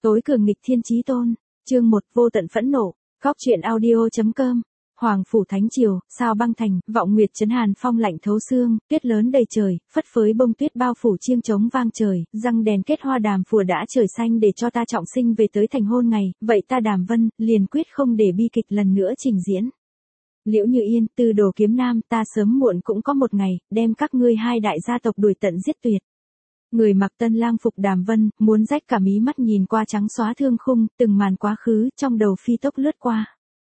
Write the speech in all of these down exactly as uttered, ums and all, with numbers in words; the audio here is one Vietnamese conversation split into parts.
Tối cường nghịch thiên chí tôn, chương một, vô tận phẫn nộ, góc truyện audio.com. Hoàng phủ thánh triều, sao băng thành, vọng nguyệt trấn hàn phong lạnh thấu xương, tuyết lớn đầy trời, phất phới bông tuyết bao phủ chiêng trống vang trời, răng đèn kết hoa đàm phùa đã trời xanh để cho ta trọng sinh về tới thành hôn ngày, vậy ta Đàm Vân, liền quyết không để bi kịch lần nữa trình diễn. Liễu Như Yên, Tư Đồ Kiếm Nam, ta sớm muộn cũng có một ngày, đem các ngươi hai đại gia tộc đuổi tận giết tuyệt. Người mặc tân lang phục Đàm Vân, muốn rách cả mí mắt nhìn qua trắng xóa thương khung, từng màn quá khứ, trong đầu phi tốc lướt qua.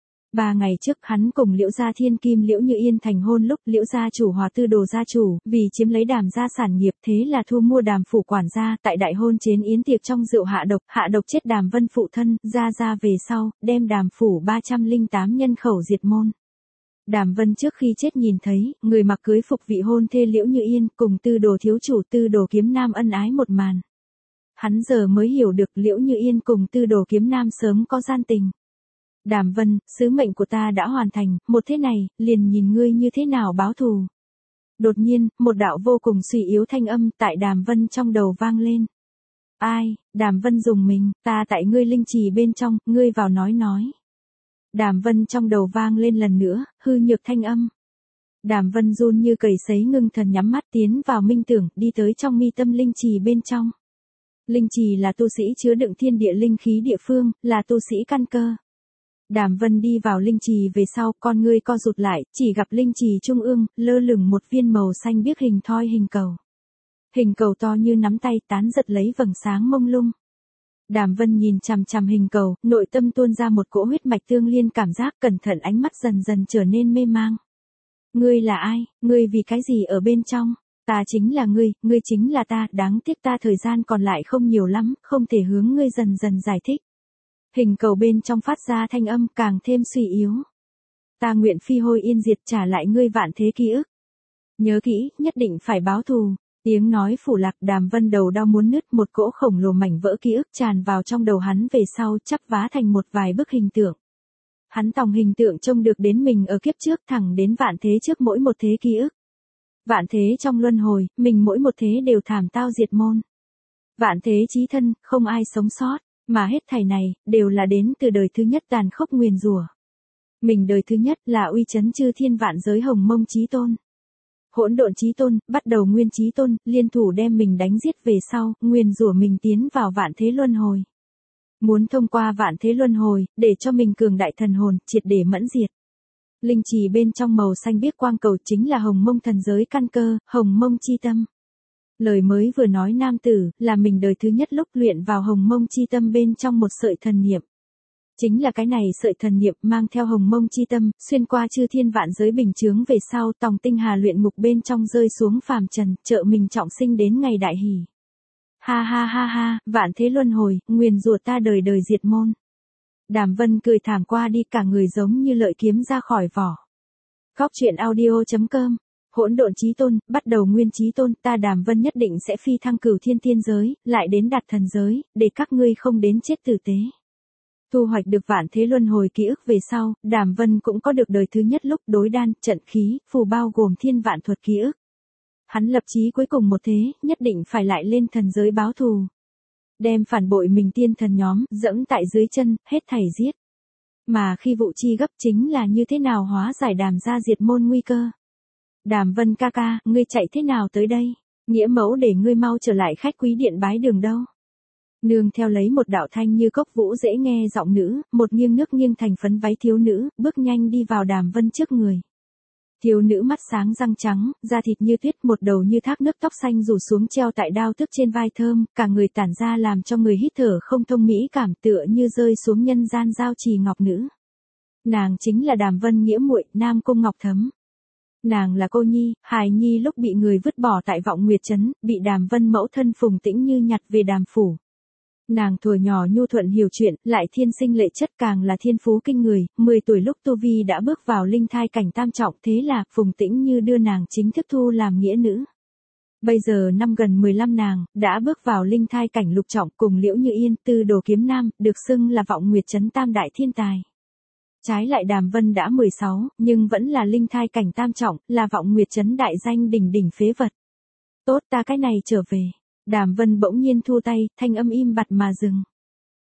Ba ngày trước hắn cùng Liễu gia thiên kim Liễu Như Yên thành hôn lúc Liễu gia chủ hòa Tư Đồ gia chủ, vì chiếm lấy Đàm gia sản nghiệp thế là thu mua Đàm phủ quản gia, tại đại hôn chế yến tiệc trong rượu hạ độc, hạ độc chết Đàm Vân phụ thân, gia gia về sau, đem Đàm phủ ba trăm lẻ tám nhân khẩu diệt môn. Đàm Vân trước khi chết nhìn thấy, người mặc cưới phục vị hôn thê Liễu Như Yên cùng Tư Đồ thiếu chủ Tư Đồ Kiếm Nam ân ái một màn. Hắn giờ mới hiểu được Liễu Như Yên cùng Tư Đồ Kiếm Nam sớm có gian tình. Đàm Vân, sứ mệnh của ta đã hoàn thành, một thế này, liền nhìn ngươi như thế nào báo thù. Đột nhiên, một đạo vô cùng suy yếu thanh âm tại Đàm Vân trong đầu vang lên. Ai, Đàm Vân dùng mình, ta tại ngươi linh trì bên trong, ngươi vào nói nói. Đàm Vân trong đầu vang lên lần nữa, hư nhược thanh âm. Đàm Vân run như cầy sấy ngưng thần nhắm mắt tiến vào minh tưởng, đi tới trong mi tâm linh trì bên trong. Linh trì là tu sĩ chứa đựng thiên địa linh khí địa phương, là tu sĩ căn cơ. Đàm Vân đi vào linh trì về sau, con ngươi co rụt lại, chỉ gặp linh trì trung ương, lơ lửng một viên màu xanh biếc hình thoi hình cầu. Hình cầu to như nắm tay tán giật lấy vầng sáng mông lung. Đàm Vân nhìn chằm chằm hình cầu, nội tâm tuôn ra một cỗ huyết mạch tương liên cảm giác, cẩn thận ánh mắt dần dần trở nên mê mang. Ngươi là ai, ngươi vì cái gì ở bên trong? Ta chính là ngươi, ngươi chính là ta, đáng tiếc ta thời gian còn lại không nhiều lắm, không thể hướng ngươi dần dần giải thích. Hình cầu bên trong phát ra thanh âm càng thêm suy yếu. Ta nguyện phi hôi yên diệt trả lại ngươi vạn thế ký ức. Nhớ kỹ, nhất định phải báo thù. Tiếng nói phủ lạc. Đàm Vân đầu đau muốn nứt, một cỗ khổng lồ mảnh vỡ ký ức tràn vào trong đầu hắn về sau chắp vá thành một vài bức hình tượng. Hắn tòng hình tượng trông được đến mình ở kiếp trước thẳng đến vạn thế trước mỗi một thế ký ức. Vạn thế trong luân hồi, mình mỗi một thế đều thảm tao diệt môn. Vạn thế chí thân, không ai sống sót, mà hết thảy này, đều là đến từ đời thứ nhất tàn khốc nguyền rủa. Mình đời thứ nhất là uy chấn chư thiên vạn giới hồng mông chí tôn. Hỗn độn chí tôn, bắt đầu nguyên chí tôn, liên thủ đem mình đánh giết về sau, nguyền rủa mình tiến vào vạn thế luân hồi. Muốn thông qua vạn thế luân hồi, để cho mình cường đại thần hồn, triệt để mẫn diệt. Linh trì bên trong màu xanh biếc quang cầu chính là hồng mông thần giới căn cơ, hồng mông chi tâm. Lời mới vừa nói nam tử, là mình đời thứ nhất lúc luyện vào hồng mông chi tâm bên trong một sợi thần niệm. Chính là cái này sợi thần niệm mang theo hồng mông chi tâm, xuyên qua chư thiên vạn giới bình chướng về sau tòng tinh hà luyện ngục bên trong rơi xuống phàm trần, trợ mình trọng sinh đến ngày đại hỷ. Ha ha ha ha, vạn thế luân hồi, nguyền rủa ta đời đời diệt môn. Đàm Vân cười thảm qua đi, cả người giống như lợi kiếm ra khỏi vỏ. Góc truyện audio.com. Hỗn độn chí tôn, bắt đầu nguyên chí tôn, ta Đàm Vân nhất định sẽ phi thăng cửu thiên tiên giới, lại đến đạt thần giới, để các ngươi không đến chết tử tế. Thu hoạch được vạn thế luân hồi ký ức về sau, Đàm Vân cũng có được đời thứ nhất lúc đối đan, trận khí, phù bao gồm thiên vạn thuật ký ức. Hắn lập chí cuối cùng một thế, nhất định phải lại lên thần giới báo thù. Đem phản bội mình tiên thần nhóm, dẫm tại dưới chân, hết thảy giết. Mà khi vụ chi gấp chính là như thế nào hóa giải Đàm gia diệt môn nguy cơ. Đàm Vân ca ca, ngươi chạy thế nào tới đây? Nghĩa mẫu để ngươi mau trở lại khách quý điện bái đường đâu? Nương theo lấy một đạo thanh như cốc vũ dễ nghe giọng nữ, một nghiêng nước nghiêng thành phấn váy thiếu nữ, bước nhanh đi vào Đàm Vân trước người. Thiếu nữ mắt sáng răng trắng, da thịt như tuyết, một đầu như thác nước, tóc xanh rủ xuống treo tại đao thức trên vai thơm, cả người tản ra làm cho người hít thở không thông mỹ cảm, tựa như rơi xuống nhân gian giao trì ngọc nữ. Nàng chính là Đàm Vân nghĩa muội, Nam Cung Ngọc Thấm. Nàng là cô nhi, hài nhi lúc bị người vứt bỏ tại vọng nguyệt trấn, bị Đàm Vân mẫu thân Phùng Tĩnh Như nhặt về Đàm phủ. Nàng thuở nhỏ nhu thuận hiểu chuyện, lại thiên sinh lệ chất, càng là thiên phú kinh người, mười tuổi lúc tu vi đã bước vào linh thai cảnh tam trọng, thế là Phùng Tĩnh Như đưa nàng chính thức thu làm nghĩa nữ. Bây giờ năm gần mười lăm nàng, đã bước vào linh thai cảnh lục trọng cùng Liễu Như Yên, Tư Đồ Kiếm Nam, được xưng là vọng nguyệt trấn tam đại thiên tài. Trái lại Đàm Vân đã mười sáu, nhưng vẫn là linh thai cảnh tam trọng, là vọng nguyệt trấn đại danh đỉnh đỉnh phế vật. Tốt, ta cái này trở về. Đàm Vân bỗng nhiên thu tay, thanh âm im bặt mà dừng.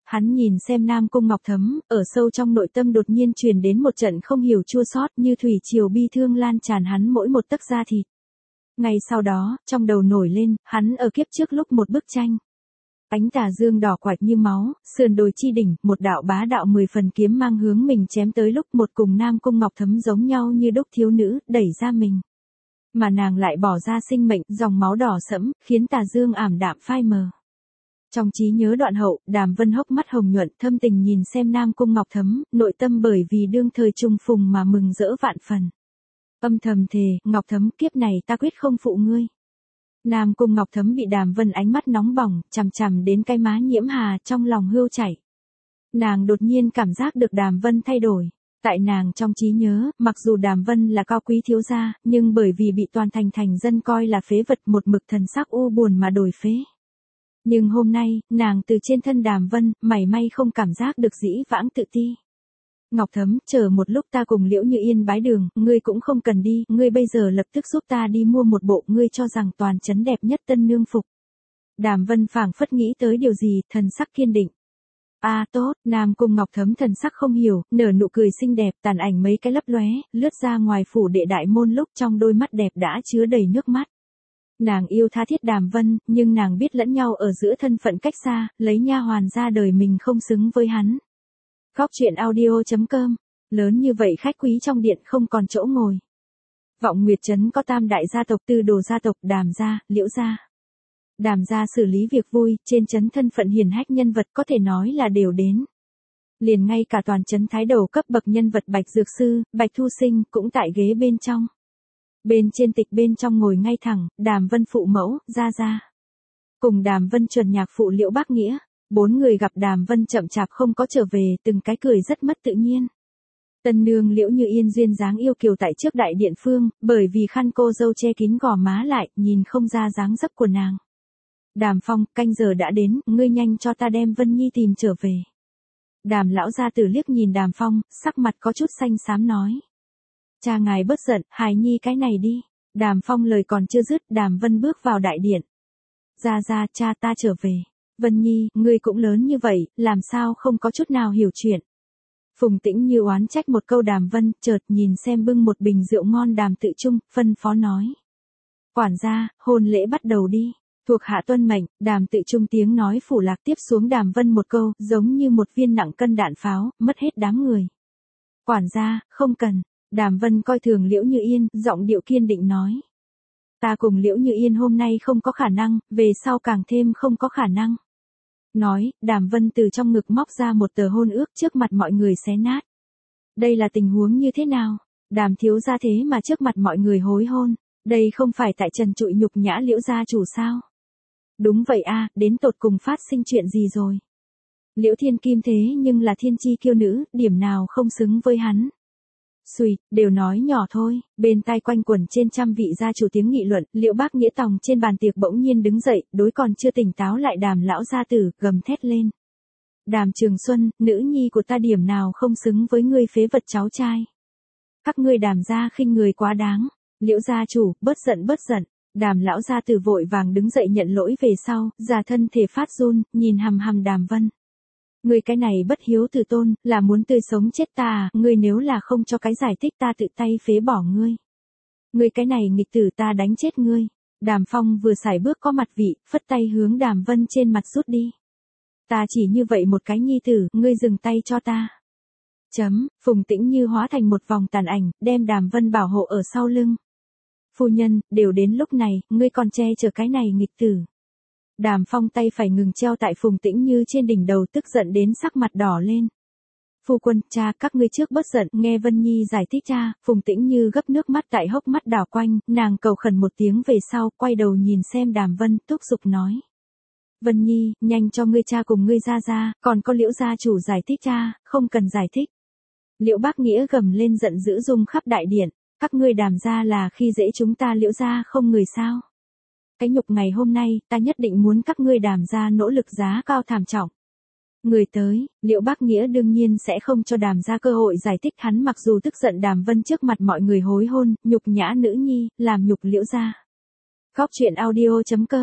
Hắn nhìn xem Nam Cung Ngọc Thấm, ở sâu trong nội tâm đột nhiên truyền đến một trận không hiểu chua xót như thủy triều bi thương lan tràn hắn mỗi một tấc da thịt. Ngay sau đó, trong đầu nổi lên, hắn ở kiếp trước lúc một bức tranh. Ánh tà dương đỏ quạch như máu, sườn đồi chi đỉnh, một đạo bá đạo mười phần kiếm mang hướng mình chém tới lúc một cùng Nam Cung Ngọc Thấm giống nhau như đúc thiếu nữ, đẩy ra mình. Mà nàng lại bỏ ra sinh mệnh, dòng máu đỏ sẫm, khiến tà dương ảm đạm phai mờ. Trong trí nhớ đoạn hậu, Đàm Vân hốc mắt hồng nhuận, thâm tình nhìn xem Nam Cung Ngọc Thấm, nội tâm bởi vì đương thời trùng phùng mà mừng rỡ vạn phần. Âm thầm thề, Ngọc Thấm, kiếp này ta quyết không phụ ngươi. Nam Cung Ngọc Thấm bị Đàm Vân ánh mắt nóng bỏng, chằm chằm đến cái má nhiễm hà, trong lòng hươu chảy. Nàng đột nhiên cảm giác được Đàm Vân thay đổi. Tại nàng trong trí nhớ, mặc dù Đàm Vân là cao quý thiếu gia, nhưng bởi vì bị toàn thành thành dân coi là phế vật một mực thần sắc u buồn mà đổi phế. Nhưng hôm nay, nàng từ trên thân Đàm Vân, mảy may không cảm giác được dĩ vãng tự ti. Ngọc Thấm, chờ một lúc ta cùng Liễu Như Yên bái đường, ngươi cũng không cần đi, ngươi bây giờ lập tức giúp ta đi mua một bộ ngươi cho rằng toàn trấn đẹp nhất tân nương phục. Đàm Vân phảng phất nghĩ tới điều gì, thần sắc kiên định. A à, tốt, Nam Cung Ngọc Thấm thần sắc không hiểu, nở nụ cười xinh đẹp, tàn ảnh mấy cái lấp lóe, lướt ra ngoài phủ đệ đại môn lúc trong đôi mắt đẹp đã chứa đầy nước mắt. Nàng yêu tha thiết Đàm Vân, nhưng nàng biết lẫn nhau ở giữa thân phận cách xa, lấy nha hoàn ra đời mình không xứng với hắn. Góc truyện audio chấm com, lớn như vậy khách quý trong điện không còn chỗ ngồi. Vọng Nguyệt Trấn có tam đại gia tộc Tư Đồ gia tộc, Đàm gia, Liễu gia. Đàm gia xử lý việc vui, trên trấn thân phận hiển hách nhân vật có thể nói là đều đến. Liền ngay cả toàn trấn thái đầu cấp bậc nhân vật Bạch Dược Sư, Bạch Thu Sinh cũng tại ghế bên trong. Bên trên tịch bên trong ngồi ngay thẳng, Đàm Vân phụ mẫu, Gia Gia. Cùng Đàm Vân chuẩn nhạc phụ Liễu Bác Nghĩa, bốn người gặp Đàm Vân chậm chạp không có trở về, từng cái cười rất mất tự nhiên. Tân nương Liễu Như Yên duyên dáng yêu kiều tại trước đại điện phương, bởi vì khăn cô dâu che kín gò má lại, nhìn không ra dáng dấp của nàng. Đàm Phong, canh giờ đã đến, ngươi nhanh cho ta đem Vân Nhi tìm trở về. Đàm lão gia tử liếc nhìn Đàm Phong, sắc mặt có chút xanh xám nói. Cha ngài bớt giận, hài nhi cái này đi. Đàm Phong lời còn chưa dứt, Đàm Vân bước vào đại điện. Ra ra, cha ta trở về. Vân Nhi, ngươi cũng lớn như vậy, làm sao không có chút nào hiểu chuyện. Phùng Tĩnh Như oán trách một câu Đàm Vân, chợt nhìn xem bưng một bình rượu ngon Đàm Tự Trung, phân phó nói. Quản gia, hôn lễ bắt đầu đi. Thuộc hạ tuân mệnh, Đàm Tự Trung tiếng nói phủ lạc tiếp xuống Đàm Vân một câu, giống như một viên nặng cân đạn pháo, mất hết đám người. Quản gia, không cần. Đàm Vân coi thường Liễu Như Yên, giọng điệu kiên định nói. Ta cùng Liễu Như Yên hôm nay không có khả năng, về sau càng thêm không có khả năng. Nói, Đàm Vân từ trong ngực móc ra một tờ hôn ước trước mặt mọi người xé nát. Đây là tình huống như thế nào? Đàm thiếu gia thế mà trước mặt mọi người hối hôn. Đây không phải tại trần trụi nhục nhã Liễu gia chủ sao? Đúng vậy a, đến tột cùng phát sinh chuyện gì rồi? Liễu Thiên Kim thế nhưng là thiên chi kiêu nữ, điểm nào không xứng với hắn. Xùi, đều nói nhỏ thôi, bên tai quanh quẩn trên trăm vị gia chủ tiếng nghị luận, Liễu Bác Nghĩa tòng trên bàn tiệc bỗng nhiên đứng dậy, đối còn chưa tỉnh táo lại Đàm lão gia tử, gầm thét lên. Đàm Trường Xuân, nữ nhi của ta điểm nào không xứng với ngươi phế vật cháu trai. Các ngươi Đàm gia khinh người quá đáng. Liễu gia chủ, bớt giận bớt giận. Đàm lão gia tử vội vàng đứng dậy nhận lỗi về sau, già thân thể phát run, nhìn hằm hằm Đàm Vân. Ngươi cái này bất hiếu từ tôn, là muốn tươi sống chết ta à, ngươi nếu là không cho cái giải thích ta tự tay phế bỏ ngươi. Ngươi cái này nghịch tử ta đánh chết ngươi. Đàm Phong vừa xài bước có mặt vị, phất tay hướng Đàm Vân trên mặt rút đi. Ta chỉ như vậy một cái nhi tử, ngươi dừng tay cho ta. Chấm, Phùng Tĩnh Như hóa thành một vòng tàn ảnh, đem Đàm Vân bảo hộ ở sau lưng. Phu nhân, đều đến lúc này, ngươi còn che chở cái này nghịch tử. Đàm Phong tay phải ngừng treo tại Phùng Tĩnh Như trên đỉnh đầu, tức giận đến sắc mặt đỏ lên. Phu quân, cha, các ngươi trước bớt giận, nghe Vân Nhi giải thích cha. Phùng Tĩnh Như gấp nước mắt tại hốc mắt đảo quanh, nàng cầu khẩn một tiếng về sau, quay đầu nhìn xem Đàm Vân, thúc giục nói. Vân Nhi, nhanh cho ngươi cha cùng ngươi ra ra, còn có Liễu gia chủ giải thích cha, không cần giải thích. Liễu Bác Nghĩa gầm lên giận dữ rung khắp đại điện, các ngươi Đàm gia là khi dễ chúng ta Liễu gia không người sao? Cái nhục ngày hôm nay, ta nhất định muốn các ngươi Đàm gia nỗ lực giá cao thảm trọng. Người tới, Liễu Bác Nghĩa đương nhiên sẽ không cho Đàm gia cơ hội giải thích, hắn mặc dù tức giận Đàm Vân trước mặt mọi người hối hôn, nhục nhã nữ nhi, làm nhục Liễu gia. Góc truyện audio chấm com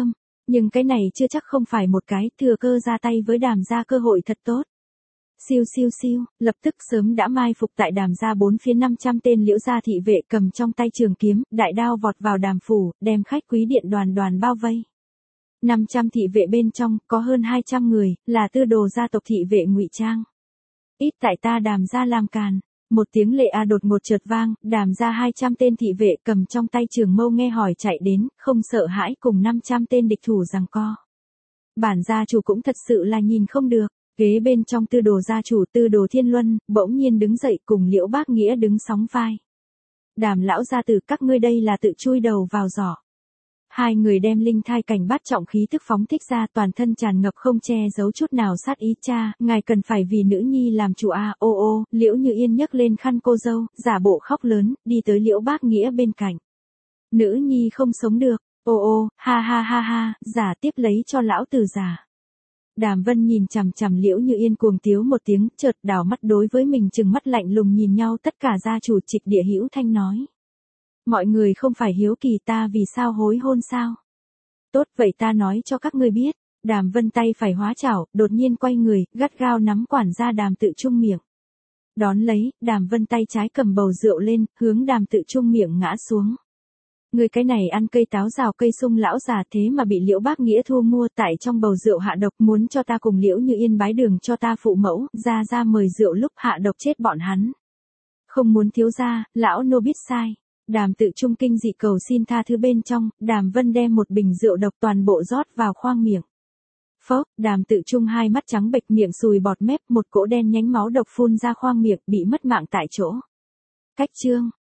Nhưng cái này chưa chắc không phải một cái thừa cơ ra tay với Đàm gia cơ hội thật tốt. Siêu siêu siêu, lập tức sớm đã mai phục tại Đàm gia bốn phía năm trăm tên Liễu gia thị vệ cầm trong tay trường kiếm, đại đao vọt vào Đàm phủ, đem khách quý điện đoàn đoàn bao vây. năm trăm thị vệ bên trong, có hơn hai trăm người, là tư đồ gia tộc thị vệ ngụy trang. Ít tại ta Đàm gia làm càn. Một tiếng lệ a đột ngột chợt vang, Đàm gia hai trăm tên thị vệ cầm trong tay trường mâu nghe hỏi chạy đến, không sợ hãi cùng năm trăm tên địch thủ giằng co. Bản gia chủ cũng thật sự là nhìn không được, ghế bên trong tư đồ gia chủ tư đồ Thiên Luân, bỗng nhiên đứng dậy cùng Liễu Bác Nghĩa đứng sóng vai. Đàm lão gia tử các ngươi đây là tự chui đầu vào giỏ. Hai người đem linh thai cảnh bát trọng khí thức phóng thích ra toàn thân tràn ngập không che giấu chút nào sát ý cha, ngài cần phải vì nữ nhi làm chủ a à, ô ô, Liễu Như Yên nhấc lên khăn cô dâu, giả bộ khóc lớn, đi tới Liễu Bác Nghĩa bên cạnh. Nữ nhi không sống được, ô ô, ha ha ha ha, giả tiếp lấy cho lão tử giả. Đàm Vân nhìn chằm chằm Liễu Như Yên cuồng tiếu một tiếng, chợt đảo mắt đối với mình trừng mắt lạnh lùng nhìn nhau tất cả gia chủ trịch địa hữu thanh nói. Mọi người không phải hiếu kỳ ta vì sao hối hôn sao? Tốt vậy ta nói cho các ngươi biết. Đàm Vân tay phải hóa chảo, đột nhiên quay người, gắt gao nắm quản gia Đàm Tự Trung miệng. Đón lấy, Đàm Vân tay trái cầm bầu rượu lên, hướng Đàm Tự Trung miệng ngã xuống. Người cái này ăn cây táo rào cây sung lão già thế mà bị Liễu Bác Nghĩa thu mua tại trong bầu rượu hạ độc, muốn cho ta cùng Liễu Như Yên bái đường cho ta phụ mẫu, ra ra mời rượu lúc hạ độc chết bọn hắn. Không muốn thiếu gia, lão nô biết sai. Đàm Tự Trung kinh dị cầu xin tha thứ bên trong, Đàm Vân đem một bình rượu độc toàn bộ rót vào khoang miệng. Phốc, Đàm Tự Trung hai mắt trắng bệch miệng sùi bọt mép, một cỗ đen nhánh máu độc phun ra khoang miệng, bị mất mạng tại chỗ. Cách chương